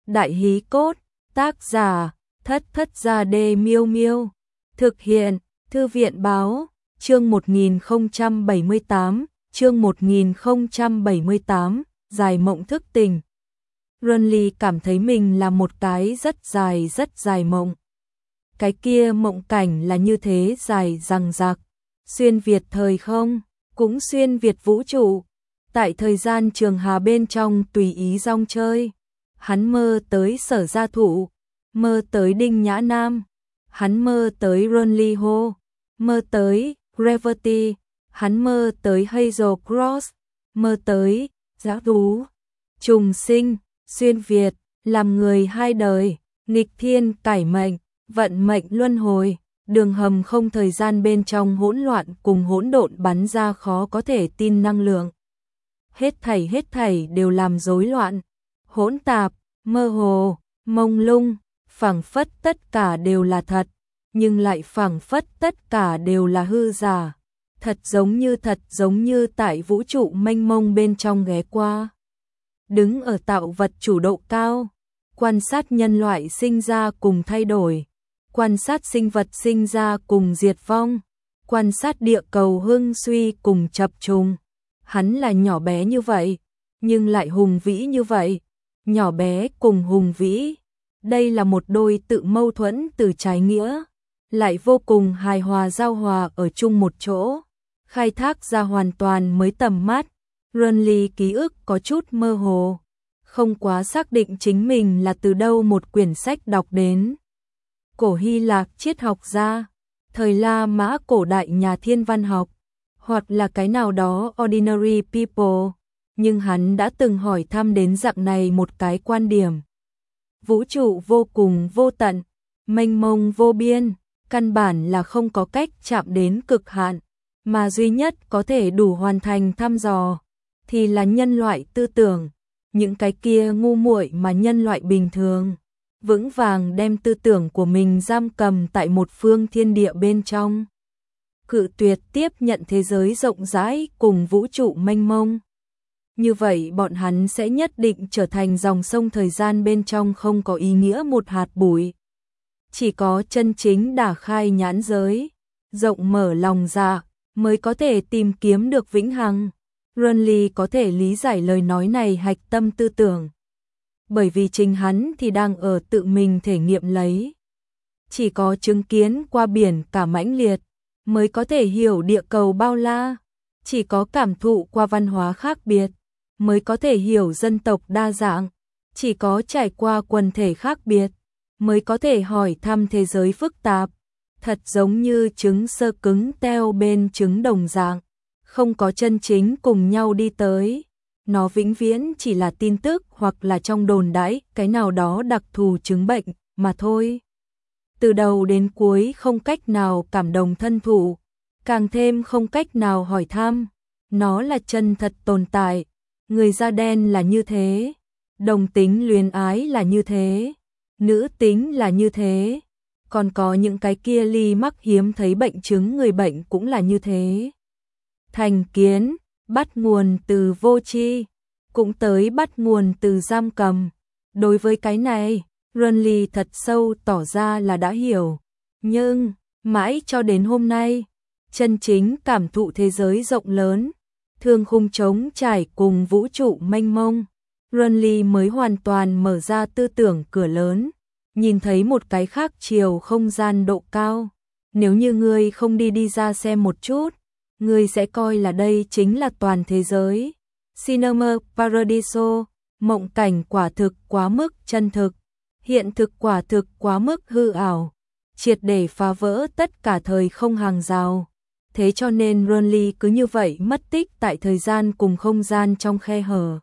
Đại hí cốt, tác giả, Thất Thất Gia Đê Miêu Miêu. Thực hiện, Thư viện báo, chương 1078, chương 1078, dài mộng thức tình. Runly cảm thấy mình là một cái rất dài mộng. Cái kia mộng cảnh là như thế dài dằng dặc, xuyên việt thời không, cũng xuyên việt vũ trụ. Tại thời gian trường hà bên trong tùy ý rong chơi, hắn mơ tới Sở Gia Thụ, mơ tới Đinh Nhã Nam, hắn mơ tới Runly Ho, mơ tới Gravity, hắn mơ tới Hazel Cross, mơ tới Dã Thú, trùng sinh, xuyên việt, làm người hai đời, nghịch thiên cải mệnh, vận mệnh luân hồi, đường hầm không thời gian bên trong hỗn loạn cùng hỗn độn bắn ra khó có thể tin năng lượng. Hết thảy đều làm rối loạn, hỗn tạp, mơ hồ, mông lung, phảng phất tất cả đều là thật, nhưng lại phảng phất tất cả đều là hư giả. Thật giống như tại vũ trụ mênh mông bên trong ghé qua. Đứng ở tạo vật chủ độ cao, quan sát nhân loại sinh ra cùng thay đổi, quan sát sinh vật sinh ra cùng diệt vong, quan sát địa cầu hưng suy cùng chập trùng. Hắn là nhỏ bé như vậy, nhưng lại hùng vĩ như vậy, nhỏ bé cùng hùng vĩ. Đây là một đôi tự mâu thuẫn từ trái nghĩa, lại vô cùng hài hòa giao hòa ở chung một chỗ, khai thác ra hoàn toàn mới tầm mắt. Runly ký ức có chút mơ hồ, không quá xác định chính mình là từ đâu một quyển sách đọc đến. Cổ Hy Lạp triết học gia, thời La Mã cổ đại nhà thiên văn học, hoặc là cái nào đó ordinary people, nhưng hắn đã từng hỏi thăm đến dạng này một cái quan điểm. Vũ trụ vô cùng vô tận, mênh mông vô biên, căn bản là không có cách chạm đến cực hạn, mà duy nhất có thể đủ hoàn thành thăm dò thì là nhân loại tư tưởng, những cái kia ngu muội mà nhân loại bình thường vững vàng đem tư tưởng của mình giam cầm tại một phương thiên địa bên trong, cự tuyệt tiếp nhận thế giới rộng rãi cùng vũ trụ mênh mông. Như vậy bọn hắn sẽ nhất định trở thành dòng sông thời gian bên trong không có ý nghĩa một hạt bụi. Chỉ có chân chính đả khai nhãn giới, rộng mở lòng dạ, mới có thể tìm kiếm được vĩnh hằng. Runly có thể lý giải lời nói này hạch tâm tư tưởng, bởi vì chính hắn thì đang ở tự mình thể nghiệm lấy. Chỉ có chứng kiến qua biển cả mãnh liệt, mới có thể hiểu địa cầu bao la. Chỉ có cảm thụ qua văn hóa khác biệt, mới có thể hiểu dân tộc đa dạng. Chỉ có trải qua quần thể khác biệt, mới có thể hỏi thăm thế giới phức tạp. Thật giống như trứng sơ cứng teo bên trứng đồng dạng, không có chân chính cùng nhau đi tới. Nó vĩnh viễn chỉ là tin tức hoặc là trong đồn đãi cái nào đó đặc thù chứng bệnh mà thôi. Từ đầu đến cuối không cách nào cảm đồng thân thụ, càng thêm không cách nào hỏi thăm. Nó là chân thật tồn tại. Người da đen là như thế, đồng tính luyến ái là như thế, nữ tính là như thế, còn có những cái kia ly mắc hiếm thấy bệnh chứng người bệnh cũng là như thế. Thành kiến, bắt nguồn từ vô tri, cũng tới bắt nguồn từ giam cầm. Đối với cái này, Runly thật sâu tỏ ra là đã hiểu, nhưng mãi cho đến hôm nay, chân chính cảm thụ thế giới rộng lớn, thương khung trống trải cùng vũ trụ mênh mông, Runly mới hoàn toàn mở ra tư tưởng cửa lớn, nhìn thấy một cái khác chiều không gian độ cao. Nếu như ngươi không đi ra xem một chút, ngươi sẽ coi là đây chính là toàn thế giới. Cinema Paradiso, mộng cảnh quả thực quá mức chân thực, hiện thực quả thực quá mức hư ảo, triệt để phá vỡ tất cả thời không hàng rào. Thế cho nên Runly cứ như vậy mất tích tại thời gian cùng không gian trong khe hở,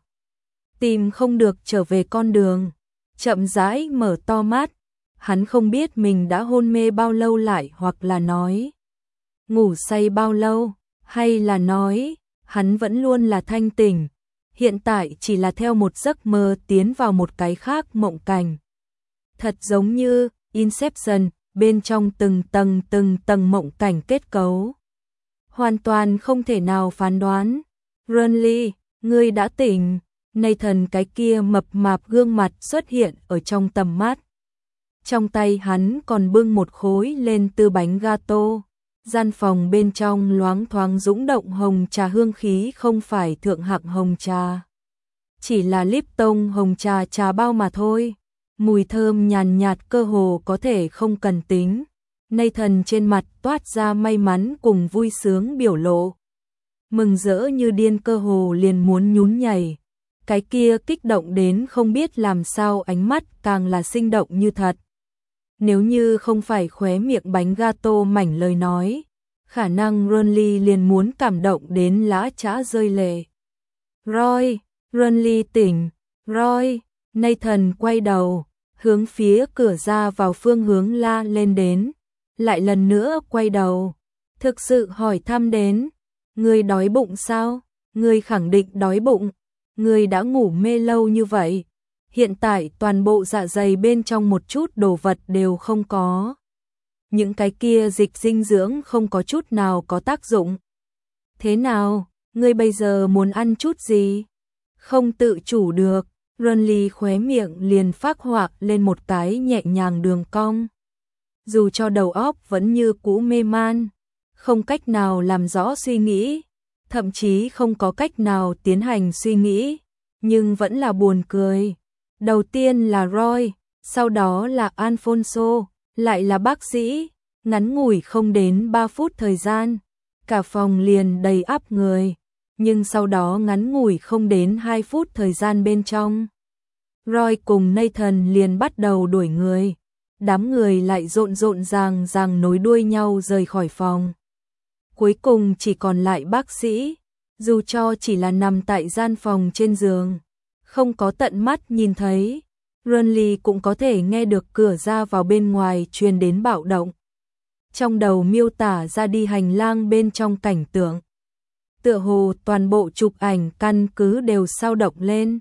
tìm không được trở về con đường. Chậm rãi mở to mắt, hắn không biết mình đã hôn mê bao lâu lại, hoặc là nói ngủ say bao lâu, hay là nói hắn vẫn luôn là thanh tỉnh, hiện tại chỉ là theo một giấc mơ tiến vào một cái khác mộng cảnh. Thật giống như Inception, bên trong từng tầng mộng cảnh kết cấu, hoàn toàn không thể nào phán đoán. Runly, ngươi đã tỉnh, Nathan cái kia mập mạp gương mặt xuất hiện ở trong tầm mắt. Trong tay hắn còn bưng một khối lên tư bánh gato. Gian phòng bên trong loáng thoáng dũng động hồng trà hương khí, không phải thượng hạng hồng trà, chỉ là Lipton hồng trà trà bao mà thôi. Mùi thơm nhàn nhạt cơ hồ có thể không cần tính. Nathan trên mặt toát ra may mắn cùng vui sướng biểu lộ. Mừng rỡ như điên, cơ hồ liền muốn nhún nhảy. Cái kia kích động đến không biết làm sao, ánh mắt càng là sinh động như thật. Nếu như không phải khóe miệng bánh gato mảnh lời nói, khả năng Ronly liền muốn cảm động đến lã chã rơi lệ. Roy, Ronly tỉnh, Roy. Nathan quay đầu, hướng phía cửa ra vào phương hướng la lên đến, lại lần nữa quay đầu, thực sự hỏi thăm đến, ngươi đói bụng sao? Ngươi khẳng định đói bụng, ngươi đã ngủ mê lâu như vậy, hiện tại toàn bộ dạ dày bên trong một chút đồ vật đều không có. Những cái kia dịch dinh dưỡng không có chút nào có tác dụng. Thế nào, ngươi bây giờ muốn ăn chút gì? Không tự chủ được, Ronly khóe miệng liền phác họa lên một cái nhẹ nhàng đường cong. Dù cho đầu óc vẫn như cũ mê man, không cách nào làm rõ suy nghĩ, thậm chí không có cách nào tiến hành suy nghĩ, nhưng vẫn là buồn cười. Đầu tiên là Roy, sau đó là Alfonso, lại là bác sĩ, ngắn ngủi không đến 3 phút thời gian, cả phòng liền đầy ắp người, nhưng sau đó ngắn ngủi không đến 2 phút thời gian bên trong, Roy cùng Nathan liền bắt đầu đuổi người, đám người lại rộn rộn ràng nối đuôi nhau rời khỏi phòng. Cuối cùng chỉ còn lại bác sĩ, dù cho chỉ là nằm tại gian phòng trên giường, không có tận mắt nhìn thấy, Ronly cũng có thể nghe được cửa ra vào bên ngoài truyền đến bạo động. Trong đầu miêu tả ra đi hành lang bên trong cảnh tượng. Tựa hồ toàn bộ chụp ảnh căn cứ đều sao động lên.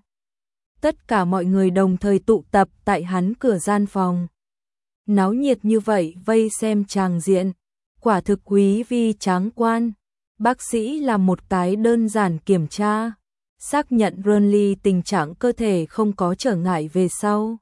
Tất cả mọi người đồng thời tụ tập tại hắn cửa gian phòng. Náo nhiệt như vậy vây xem tràng diện, quả thực quý vi tráng quan. Bác sĩ làm một cái đơn giản kiểm tra, xác nhận Ronly tình trạng cơ thể không có trở ngại về sau.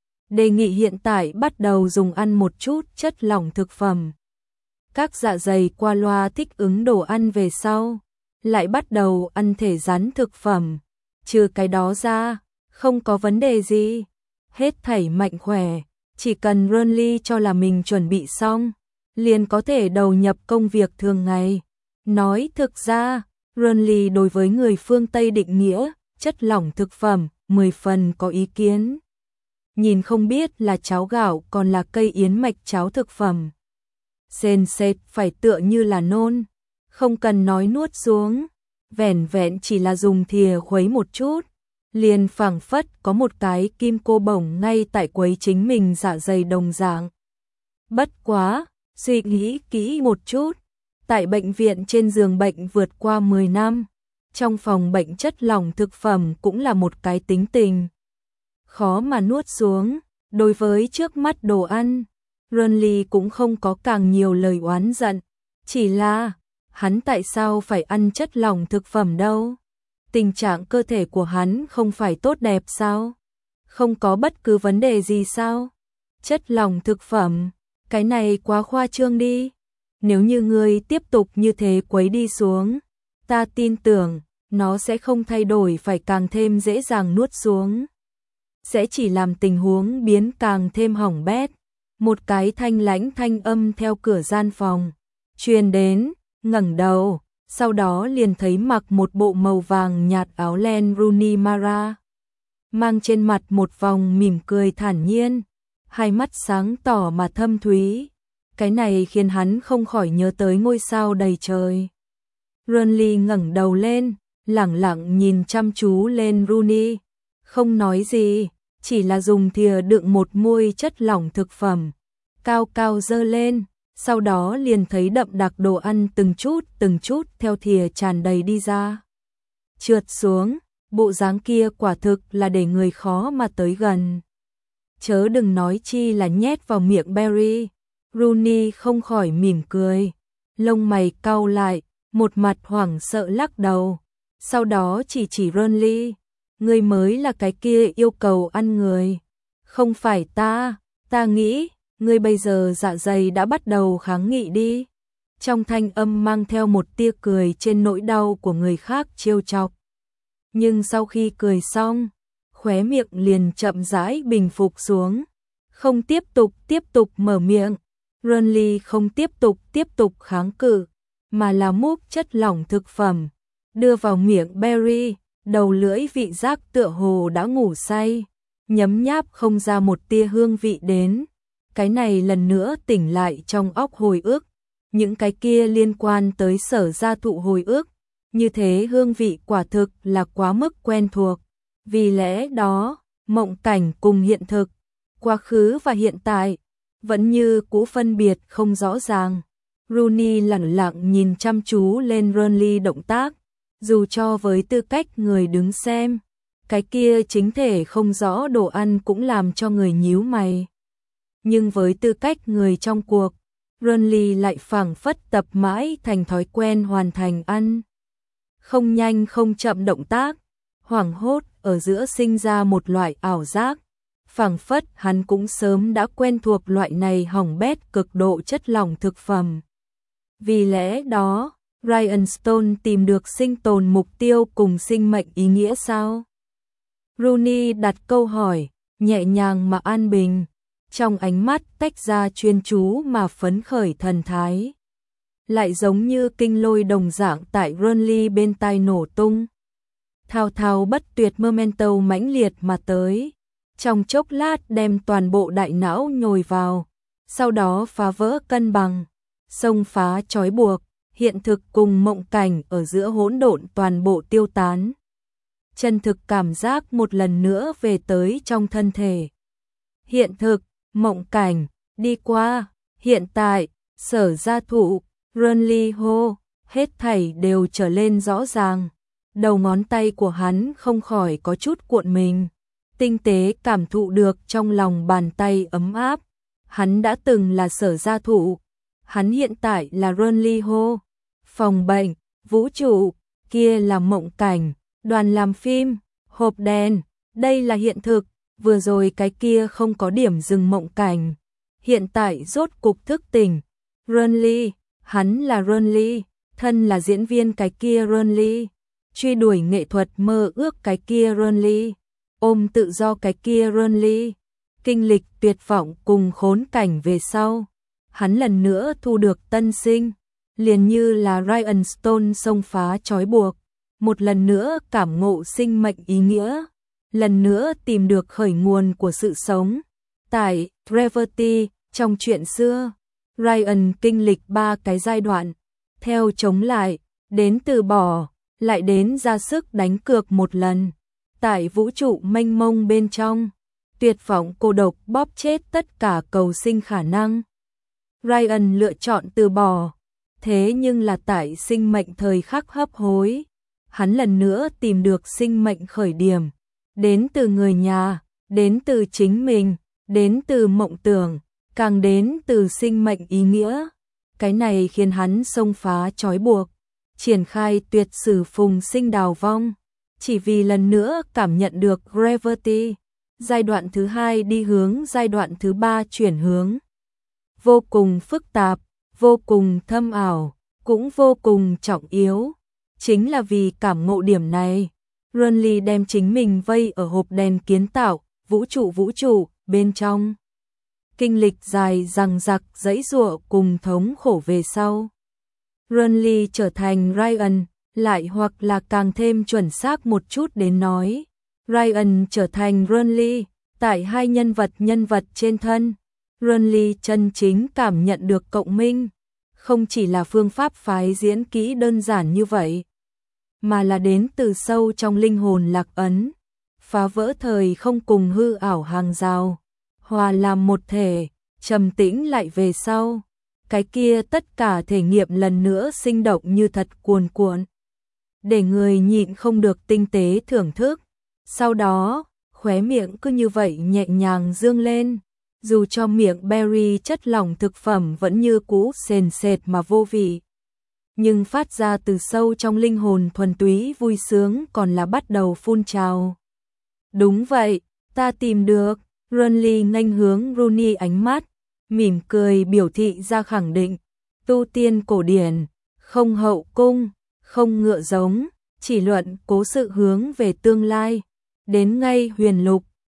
Đề nghị hiện tại bắt đầu dùng ăn một chút chất lỏng thực phẩm. Các dạ dày qua loa thích ứng đồ ăn về sau, lại bắt đầu ăn thể rắn thực phẩm. Trừ cái đó ra, không có vấn đề gì. Hết thảy mạnh khỏe, chỉ cần Ronly cho là mình chuẩn bị xong, liền có thể đầu nhập công việc thường ngày. Nói thực ra, Ronly đối với người phương Tây định nghĩa, chất lỏng thực phẩm, 10 phần có ý kiến. Nhìn không biết là cháo gạo còn là cây yến mạch cháo thực phẩm. Sền sệt phải tựa như là nôn, không cần nói nuốt xuống, vẻn vẹn chỉ là dùng thìa khuấy một chút, liền phảng phất có một cái kim cô bổng ngay tại quấy chính mình dạ dày đồng dạng. Bất quá, suy nghĩ kỹ một chút, tại bệnh viện trên giường bệnh vượt qua 10 năm, trong phòng bệnh chất lỏng thực phẩm cũng là một cái tính tình. Khó mà nuốt xuống, đối với trước mắt đồ ăn, Ronly cũng không có càng nhiều lời oán giận, chỉ là, hắn tại sao phải ăn chất lỏng thực phẩm đâu? Tình trạng cơ thể của hắn không phải tốt đẹp sao? Không có bất cứ vấn đề gì sao? Chất lỏng thực phẩm, cái này quá khoa trương đi. Nếu như ngươi tiếp tục như thế quấy đi xuống, ta tin tưởng, nó sẽ không thay đổi, phải càng thêm dễ dàng nuốt xuống. Sẽ chỉ làm tình huống biến càng thêm hỏng bét. Một cái thanh lãnh thanh âm theo cửa gian phòng truyền đến, ngẩng đầu, sau đó liền thấy mặc một bộ màu vàng nhạt áo len Rooney Mara, mang trên mặt một vòng mỉm cười thản nhiên, hai mắt sáng tỏ mà thâm thúy. Cái này khiến hắn không khỏi nhớ tới ngôi sao đầy trời. Ronly ngẩng đầu lên, lẳng lặng nhìn chăm chú lên Rooney, không nói gì, chỉ là dùng thìa đựng một muôi chất lỏng thực phẩm, cao cao dơ lên, sau đó liền thấy đậm đặc đồ ăn từng chút theo thìa tràn đầy đi ra. Trượt xuống, bộ dáng kia quả thực là để người khó mà tới gần. Chớ đừng nói chi là nhét vào miệng Barry. Rooney không khỏi mỉm cười, lông mày cau lại, một mặt hoảng sợ lắc đầu, sau đó chỉ Ronly, ngươi mới là cái kia yêu cầu ăn người. Không phải ta nghĩ, ngươi bây giờ dạ dày đã bắt đầu kháng nghị đi. Trong thanh âm mang theo một tia cười trên nỗi đau của người khác trêu chọc. Nhưng sau khi cười xong, khóe miệng liền chậm rãi bình phục xuống. Không tiếp tục mở miệng. Renly không tiếp tục kháng cự, mà là múc chất lỏng thực phẩm, đưa vào miệng Barry, đầu lưỡi vị giác tựa hồ đã ngủ say, nhấm nháp không ra một tia hương vị đến. Cái này lần nữa tỉnh lại trong óc hồi ức, những cái kia liên quan tới Sở Gia Thụ hồi ức, như thế hương vị quả thực là quá mức quen thuộc. Vì lẽ đó, mộng cảnh cùng hiện thực, quá khứ và hiện tại, vẫn như cũ phân biệt không rõ ràng. Rooney lẳng lặng nhìn chăm chú lên Renly động tác, dù cho với tư cách người đứng xem, cái kia chính thể không rõ đồ ăn cũng làm cho người nhíu mày. Nhưng với tư cách người trong cuộc, Renly lại phảng phất tập mãi thành thói quen hoàn thành ăn. Không nhanh không chậm động tác, hoảng hốt ở giữa sinh ra một loại ảo giác. Phảng phất hắn cũng sớm đã quen thuộc loại này hỏng bét cực độ chất lỏng thực phẩm. Vì lẽ đó, Ryan Stone tìm được sinh tồn mục tiêu cùng sinh mệnh ý nghĩa sao? Rooney đặt câu hỏi, nhẹ nhàng mà an bình, trong ánh mắt tách ra chuyên chú mà phấn khởi thần thái. Lại giống như kinh lôi đồng dạng tại Renly bên tai nổ tung. Thao thao bất tuyệt momento mãnh liệt mà tới. Trong chốc lát đem toàn bộ đại não nhồi vào, sau đó phá vỡ cân bằng, xông phá trói buộc, hiện thực cùng mộng cảnh ở giữa hỗn độn toàn bộ tiêu tán. Chân thực cảm giác một lần nữa về tới trong thân thể. Hiện thực, mộng cảnh, đi qua, hiện tại, Sở Gia Thụ, Renly hô, hết thảy đều trở lên rõ ràng. Đầu ngón tay của hắn không khỏi có chút cuộn mình. Tinh tế cảm thụ được trong lòng bàn tay ấm áp. Hắn đã từng là Sở Gia Thụ, hắn hiện tại là Renly Ho. Phòng bệnh, vũ trụ, kia là mộng cảnh, đoàn làm phim, hộp đèn, đây là hiện thực, vừa rồi cái kia không có điểm dừng mộng cảnh. Hiện tại rốt cục thức tỉnh, Renly, hắn là Renly, thân là diễn viên cái kia Renly, truy đuổi nghệ thuật mơ ước cái kia Renly. Ôm tự do cái kia Renly, kinh lịch tuyệt vọng cùng khốn cảnh về sau, hắn lần nữa thu được tân sinh, liền như là Ryan Stone xông phá trói buộc, một lần nữa cảm ngộ sinh mệnh ý nghĩa, lần nữa tìm được khởi nguồn của sự sống. Tại Gravity, trong chuyện xưa, Ryan kinh lịch 3 cái giai đoạn, theo chống lại, đến từ bỏ, lại đến ra sức đánh cược một lần. Tại vũ trụ mênh mông bên trong, tuyệt vọng cô độc bóp chết tất cả cầu sinh khả năng. Ryan lựa chọn từ bỏ, thế nhưng là tại sinh mệnh thời khắc hấp hối, hắn lần nữa tìm được sinh mệnh khởi điểm, đến từ người nhà, đến từ chính mình, đến từ mộng tưởng, càng đến từ sinh mệnh ý nghĩa. Cái này khiến hắn xông phá trói buộc, triển khai tuyệt sử phùng sinh đào vong. Chỉ vì lần nữa cảm nhận được Gravity, giai đoạn thứ 2 đi hướng giai đoạn thứ 3 chuyển hướng. Vô cùng phức tạp, vô cùng thâm ảo, cũng vô cùng trọng yếu. Chính là vì cảm ngộ điểm này, Renly đem chính mình vây ở hộp đèn kiến tạo, vũ trụ, bên trong. Kinh lịch dài dằng dặc dãy giụa cùng thống khổ về sau. Renly trở thành Ryan. Lại hoặc là càng thêm chuẩn xác một chút đến nói, Ryan trở thành Renly, tại hai nhân vật trên thân, Renly chân chính cảm nhận được cộng minh, không chỉ là phương pháp phái diễn kỹ đơn giản như vậy, mà là đến từ sâu trong linh hồn lạc ấn, phá vỡ thời không cùng hư ảo hàng rào, hòa làm một thể, trầm tĩnh lại về sau, cái kia tất cả thể nghiệm lần nữa sinh động như thật cuồn cuộn. Để người nhịn không được tinh tế thưởng thức. Sau đó, khóe miệng cứ như vậy nhẹ nhàng dương lên, dù cho miệng berry chất lỏng thực phẩm vẫn như cũ sền sệt mà vô vị. Nhưng phát ra từ sâu trong linh hồn thuần túy vui sướng còn là bắt đầu phun trào. Đúng vậy, ta tìm được. Renly nghênh hướng Rooney ánh mắt, mỉm cười biểu thị ra khẳng định. Tu tiên cổ điển, không hậu cung, không ngựa giống, chỉ luận cố sự hướng về tương lai. Đến ngay huyền lục,